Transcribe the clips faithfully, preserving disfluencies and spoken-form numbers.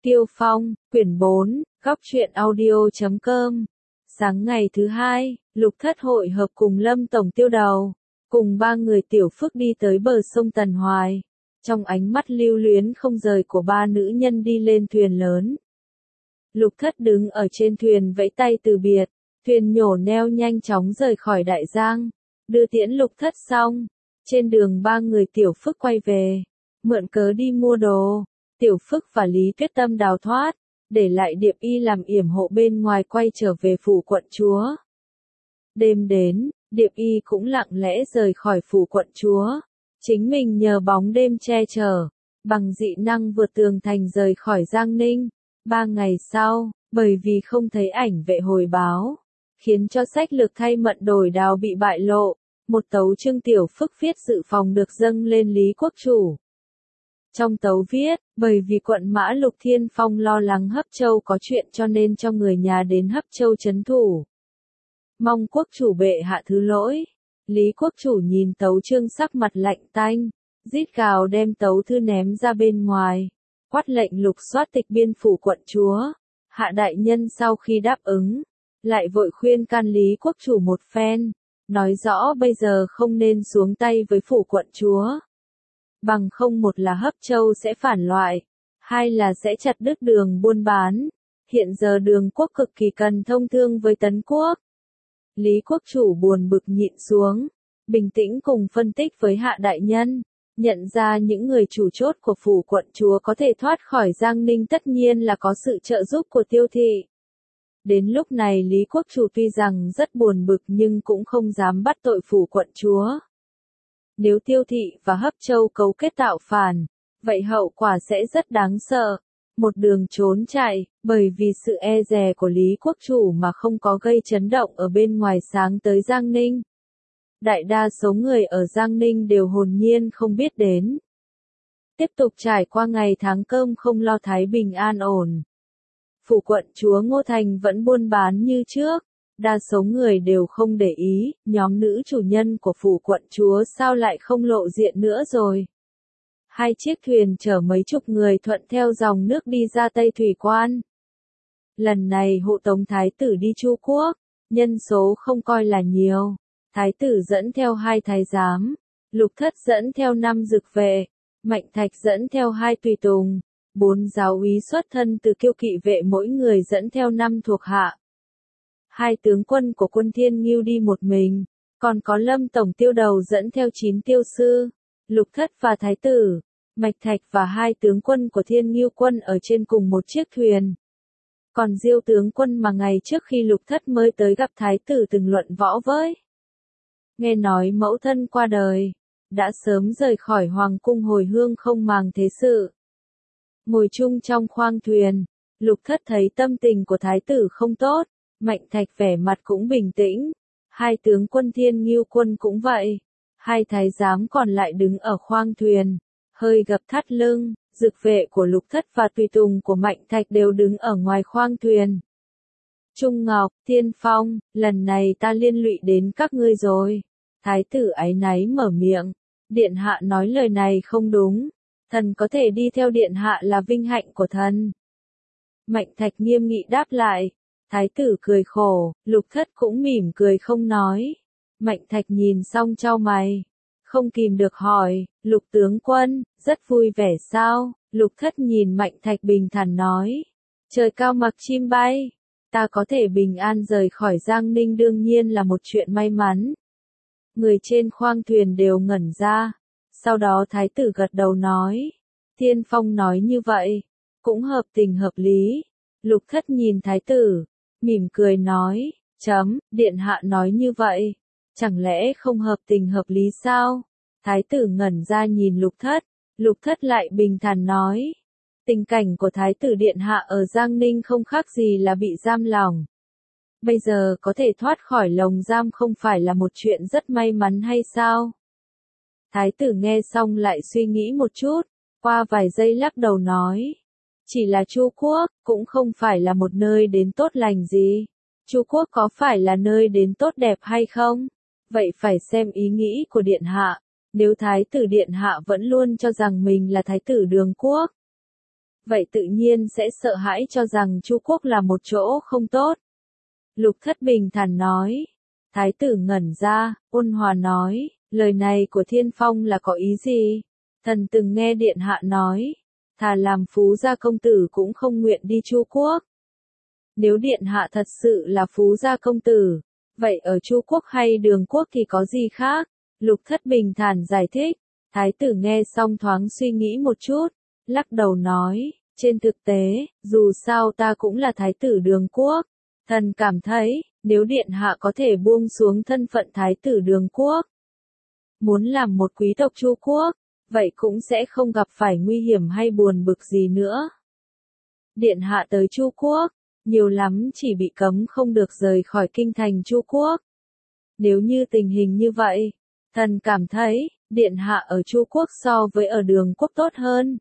Tiêu Phong, quyển bốn, góc truyện audio chấm com. Sáng ngày thứ hai, Lục Thất hội hợp cùng Lâm Tổng Tiêu Đầu, cùng ba người tiểu phức đi tới bờ sông Tần Hoài. Trong ánh mắt lưu luyến không rời của ba nữ nhân đi lên thuyền lớn. Lục Thất đứng ở trên thuyền vẫy tay từ biệt, thuyền nhổ neo nhanh chóng rời khỏi đại giang, đưa tiễn Lục Thất xong. Trên đường ba người tiểu phức quay về, mượn cớ đi mua đồ. Tiểu Phức và Lý Tuyết Tâm đào thoát, để lại Điệp Y làm yểm hộ bên ngoài quay trở về phủ quận chúa. Đêm đến, Điệp Y cũng lặng lẽ rời khỏi phủ quận chúa, chính mình nhờ bóng đêm che chở, bằng dị năng vượt tường thành rời khỏi Giang Ninh. Ba ngày sau, bởi vì không thấy ảnh vệ hồi báo, khiến cho sách lược thay mận đổi đào bị bại lộ, một tấu chương Tiểu Phức viết dự phòng được dâng lên Lý Quốc Chủ. Trong tấu viết, bởi vì quận Mã Lục Thiên Phong lo lắng Hấp Châu có chuyện cho nên cho người nhà đến Hấp Châu trấn thủ. Mong quốc chủ bệ hạ thứ lỗi. Lý Quốc Chủ nhìn tấu chương sắc mặt lạnh tanh, rít gào đem tấu thư ném ra bên ngoài, quát lệnh lục soát tịch biên phủ quận chúa. Hạ đại nhân sau khi đáp ứng, lại vội khuyên can Lý Quốc Chủ một phen, nói rõ bây giờ không nên xuống tay với phủ quận chúa. Bằng không một là Hấp Châu sẽ phản loại, hai là sẽ chặt đứt đường buôn bán. Hiện giờ đường quốc cực kỳ cần thông thương với Tấn Quốc. Lý Quốc Chủ buồn bực nhịn xuống, bình tĩnh cùng phân tích với Hạ đại nhân, nhận ra những người chủ chốt của phủ quận chúa có thể thoát khỏi Giang Ninh tất nhiên là có sự trợ giúp của Tiêu Thị. Đến lúc này Lý Quốc Chủ tuy rằng rất buồn bực nhưng cũng không dám bắt tội phủ quận chúa. Nếu Tiêu Thị và Hấp Châu cấu kết tạo phản, vậy hậu quả sẽ rất đáng sợ. Một đường trốn chạy, bởi vì sự e dè của Lý Quốc Chủ mà không có gây chấn động ở bên ngoài sáng tới Giang Ninh. Đại đa số người ở Giang Ninh đều hồn nhiên không biết đến. Tiếp tục trải qua ngày tháng cơm không lo thái bình an ổn. Phủ quận chúa Ngô Thành vẫn buôn bán như trước. Đa số người đều không để ý, nhóm nữ chủ nhân của phủ quận chúa sao lại không lộ diện nữa rồi. Hai chiếc thuyền chở mấy chục người thuận theo dòng nước đi ra Tây Thủy Quan. Lần này hộ tống thái tử đi Chu Quốc, nhân số không coi là nhiều. Thái tử dẫn theo hai thái giám, Lục Thất dẫn theo năm dực vệ, Mạnh Thạch dẫn theo hai tùy tùng, bốn giáo úy xuất thân từ Kiêu Kỵ vệ mỗi người dẫn theo năm thuộc hạ. Hai tướng quân của quân Thiên Ngưu đi một mình, còn có Lâm Tổng Tiêu Đầu dẫn theo chín tiêu sư, Lục Thất và Thái tử, Mạch Thạch và hai tướng quân của Thiên Ngưu quân ở trên cùng một chiếc thuyền. Còn Diêu tướng quân mà ngày trước khi Lục Thất mới tới gặp Thái tử từng luận võ với. Nghe nói mẫu thân qua đời, đã sớm rời khỏi hoàng cung hồi hương không màng thế sự. Ngồi chung trong khoang thuyền, Lục Thất thấy tâm tình của Thái tử không tốt. Mạnh Thạch vẻ mặt cũng bình tĩnh, hai tướng quân Thiên Ngưu quân cũng vậy, hai thái giám còn lại đứng ở khoang thuyền, hơi gập thắt lưng, dực vệ của Lục Thất và tùy tùng của Mạnh Thạch đều đứng ở ngoài khoang thuyền. Trung Ngọc, Thiên Phong, lần này ta liên lụy đến các ngươi rồi. Thái tử áy náy mở miệng, điện hạ nói lời này không đúng, thần có thể đi theo điện hạ là vinh hạnh của thần. Mạnh Thạch nghiêm nghị đáp lại. Thái tử cười khổ, Lục Thất cũng mỉm cười không nói. Mạnh Thạch nhìn xong chau mày, không kìm được hỏi, Lục tướng quân, rất vui vẻ sao? Lục Thất nhìn Mạnh Thạch bình thản nói, trời cao mặc chim bay, ta có thể bình an rời khỏi Giang Ninh đương nhiên là một chuyện may mắn. Người trên khoang thuyền đều ngẩn ra, sau đó Thái tử gật đầu nói, Thiên Phong nói như vậy, cũng hợp tình hợp lý. Lục Thất nhìn Thái tử, mỉm cười nói, chấm, điện hạ nói như vậy, chẳng lẽ không hợp tình hợp lý sao? Thái tử ngẩn ra nhìn Lục Thất, Lục Thất lại bình thản nói, tình cảnh của Thái tử điện hạ ở Giang Ninh không khác gì là bị giam lỏng. Bây giờ có thể thoát khỏi lồng giam không phải là một chuyện rất may mắn hay sao? Thái tử nghe xong lại suy nghĩ một chút, qua vài giây lắc đầu nói, chỉ là Chu Quốc, cũng không phải là một nơi đến tốt lành gì. Chu Quốc có phải là nơi đến tốt đẹp hay không? Vậy phải xem ý nghĩ của điện hạ. Nếu Thái tử điện hạ vẫn luôn cho rằng mình là Thái tử Đường Quốc, vậy tự nhiên sẽ sợ hãi cho rằng Chu quốc là một chỗ không tốt. Lục Thất bình thản nói. Thái tử ngẩn ra, ôn hòa nói, lời này của Thiên Phong là có ý gì? Thần từng nghe điện hạ nói, thà làm phú gia công tử cũng không nguyện đi Chu quốc. Nếu điện hạ thật sự là phú gia công tử, vậy ở Chu quốc hay Đường quốc thì có gì khác? Lục Thất bình thản giải thích. Thái tử nghe xong thoáng suy nghĩ một chút, lắc đầu nói, trên thực tế, dù sao ta cũng là thái tử Đường quốc. Thần cảm thấy, nếu điện hạ có thể buông xuống thân phận thái tử Đường quốc, muốn làm một quý tộc Chu quốc, vậy cũng sẽ không gặp phải nguy hiểm hay buồn bực gì nữa. Điện hạ tới Chu quốc, nhiều lắm chỉ bị cấm không được rời khỏi kinh thành Chu quốc. Nếu như tình hình như vậy, thần cảm thấy, điện hạ ở Chu quốc so với ở Đường quốc tốt hơn.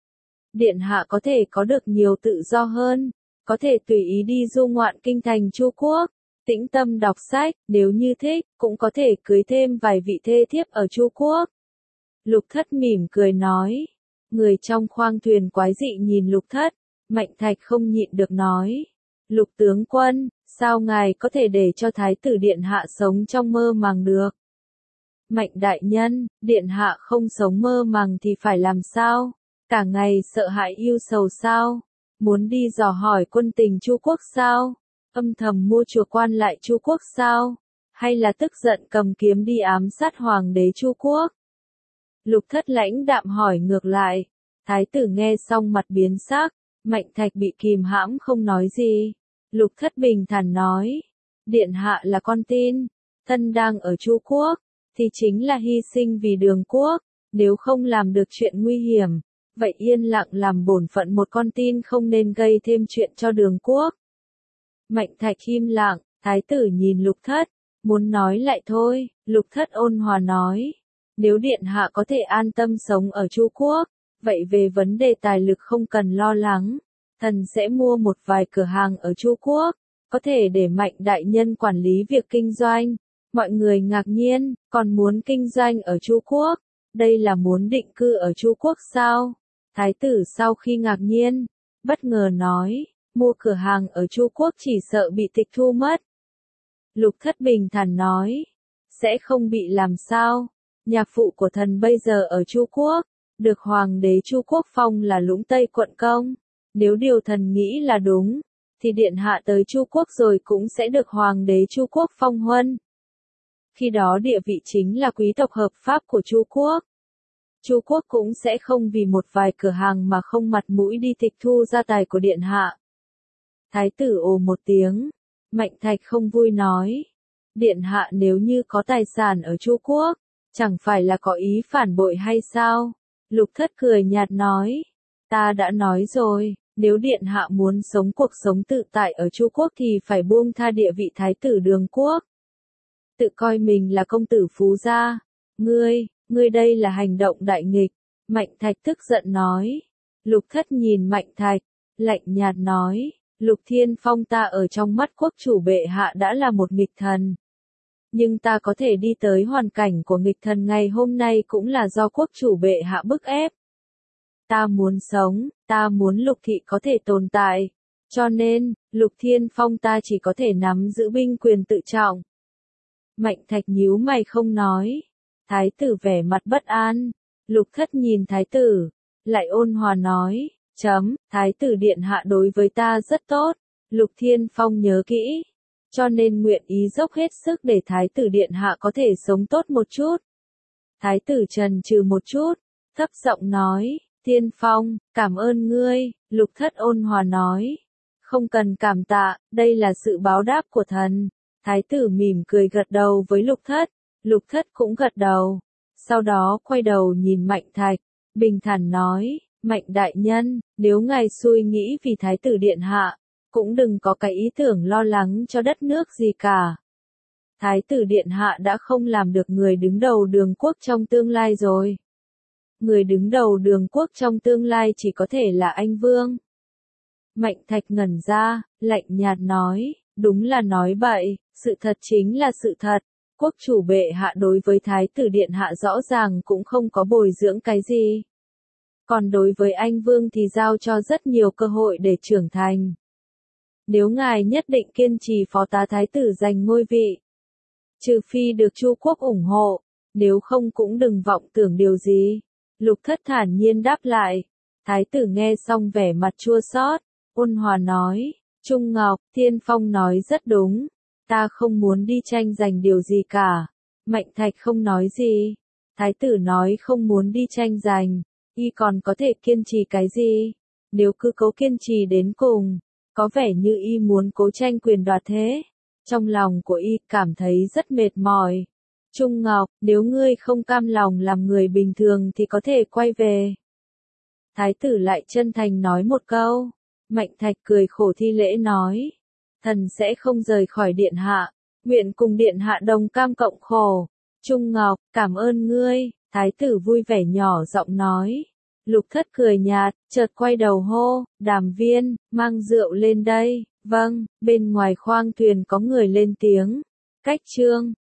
Điện hạ có thể có được nhiều tự do hơn, có thể tùy ý đi du ngoạn kinh thành Chu quốc, tĩnh tâm đọc sách, nếu như thích, cũng có thể cưới thêm vài vị thê thiếp ở Chu quốc. Lục Thất mỉm cười nói. Người trong khoang thuyền quái dị nhìn Lục Thất, Mạnh Thạch không nhịn được nói. Lục tướng quân, sao ngài có thể để cho thái tử điện hạ sống trong mơ màng được? Mạnh đại nhân, điện hạ không sống mơ màng thì phải làm sao? Cả ngày sợ hãi ưu sầu sao? Muốn đi dò hỏi quân tình Chu quốc sao? Âm thầm mua chùa quan lại Chu quốc sao? Hay là tức giận cầm kiếm đi ám sát hoàng đế Chu quốc? Lục Thất lãnh đạm hỏi ngược lại. Thái tử nghe xong mặt biến sắc, Mạnh Thạch bị kìm hãm không nói gì. Lục Thất bình thản nói, điện hạ là con tin, thân đang ở Chu quốc, thì chính là hy sinh vì Đường quốc, nếu không làm được chuyện nguy hiểm, vậy yên lặng làm bổn phận một con tin không nên gây thêm chuyện cho Đường quốc. Mạnh Thạch im lặng, thái tử nhìn Lục Thất, muốn nói lại thôi, Lục Thất ôn hòa nói, nếu điện hạ có thể an tâm sống ở Chu quốc, vậy về vấn đề tài lực không cần lo lắng, thần sẽ mua một vài cửa hàng ở Chu quốc, có thể để Mạnh đại nhân quản lý việc kinh doanh. Mọi người ngạc nhiên, còn muốn kinh doanh ở Chu quốc, đây là muốn định cư ở Chu quốc sao? Thái tử sau khi ngạc nhiên, bất ngờ nói, mua cửa hàng ở Chu quốc chỉ sợ bị tịch thu mất. Lục Thất bình thản nói, sẽ không bị làm sao, nhà phụ của thần bây giờ ở Chu quốc, được hoàng đế Chu quốc phong là Lũng Tây quận công, nếu điều thần nghĩ là đúng, thì điện hạ tới Chu quốc rồi cũng sẽ được hoàng đế Chu quốc phong huân. Khi đó địa vị chính là quý tộc hợp pháp của Chu quốc. Chu quốc cũng sẽ không vì một vài cửa hàng mà không mặt mũi đi tịch thu gia tài của điện hạ. Thái tử ồ một tiếng, Mạnh Thạch không vui nói, điện hạ nếu như có tài sản ở Chu quốc, chẳng phải là có ý phản bội hay sao? Lục Thất cười nhạt nói, ta đã nói rồi, nếu điện hạ muốn sống cuộc sống tự tại ở Chu quốc thì phải buông tha địa vị thái tử Đường quốc. Tự coi mình là công tử phú gia, ngươi, ngươi đây là hành động đại nghịch. Mạnh Thạch tức giận nói. Lục Thất nhìn Mạnh Thạch, lạnh nhạt nói, Lục Thiên Phong ta ở trong mắt quốc chủ bệ hạ đã là một nghịch thần. Nhưng ta có thể đi tới hoàn cảnh của nghịch thần ngày hôm nay cũng là do quốc chủ bệ hạ bức ép. Ta muốn sống, ta muốn Lục thị có thể tồn tại. Cho nên, Lục Thiên Phong ta chỉ có thể nắm giữ binh quyền tự trọng. Mạnh Thạch nhíu mày không nói. Thái tử vẻ mặt bất an. Lục Thất nhìn thái tử, lại ôn hòa nói, chấm, thái tử điện hạ đối với ta rất tốt. Lục Thiên Phong nhớ kỹ. Cho nên nguyện ý dốc hết sức để thái tử điện hạ có thể sống tốt một chút. Thái tử trần trừ một chút, thấp giọng nói, Thiên Phong, cảm ơn ngươi. Lục Thất ôn hòa nói, không cần cảm tạ, đây là sự báo đáp của thần. Thái tử mỉm cười gật đầu với Lục Thất, Lục Thất cũng gật đầu, sau đó quay đầu nhìn Mạnh Thạch, bình thản nói, Mạnh đại nhân, nếu ngài suy nghĩ vì thái tử điện hạ, cũng đừng có cái ý tưởng lo lắng cho đất nước gì cả. Thái tử điện hạ đã không làm được người đứng đầu Đường quốc trong tương lai rồi. Người đứng đầu Đường quốc trong tương lai chỉ có thể là anh Vương. Mạnh Thạch ngẩn ra, lạnh nhạt nói, đúng là nói bậy, sự thật chính là sự thật. Quốc chủ bệ hạ đối với thái tử điện hạ rõ ràng cũng không có bồi dưỡng cái gì. Còn đối với anh Vương thì giao cho rất nhiều cơ hội để trưởng thành. Nếu ngài nhất định kiên trì phó tá thái tử giành ngôi vị, trừ phi được Chu quốc ủng hộ, nếu không cũng đừng vọng tưởng điều gì. Lục Thất thản nhiên đáp lại. Thái tử nghe xong vẻ mặt chua xót, ôn hòa nói, Trung Ngọc, Thiên Phong nói rất đúng, ta không muốn đi tranh giành điều gì cả. Mạnh Thạch không nói gì. Thái tử nói không muốn đi tranh giành, y còn có thể kiên trì cái gì? Nếu cứ cố kiên trì đến cùng, có vẻ như y muốn cố tranh quyền đoạt thế. Trong lòng của y cảm thấy rất mệt mỏi. Trung Ngọc, nếu ngươi không cam lòng làm người bình thường thì có thể quay về. Thái tử lại chân thành nói một câu. Mạnh Thạch cười khổ thi lễ nói, thần sẽ không rời khỏi điện hạ, nguyện cùng điện hạ đồng cam cộng khổ. Trung Ngọc, cảm ơn ngươi. Thái tử vui vẻ nhỏ giọng nói. Lục Thất cười nhạt, chợt quay đầu hô, Đàm Viên, mang rượu lên đây. Vâng, bên ngoài khoang thuyền có người lên tiếng. Cách trương.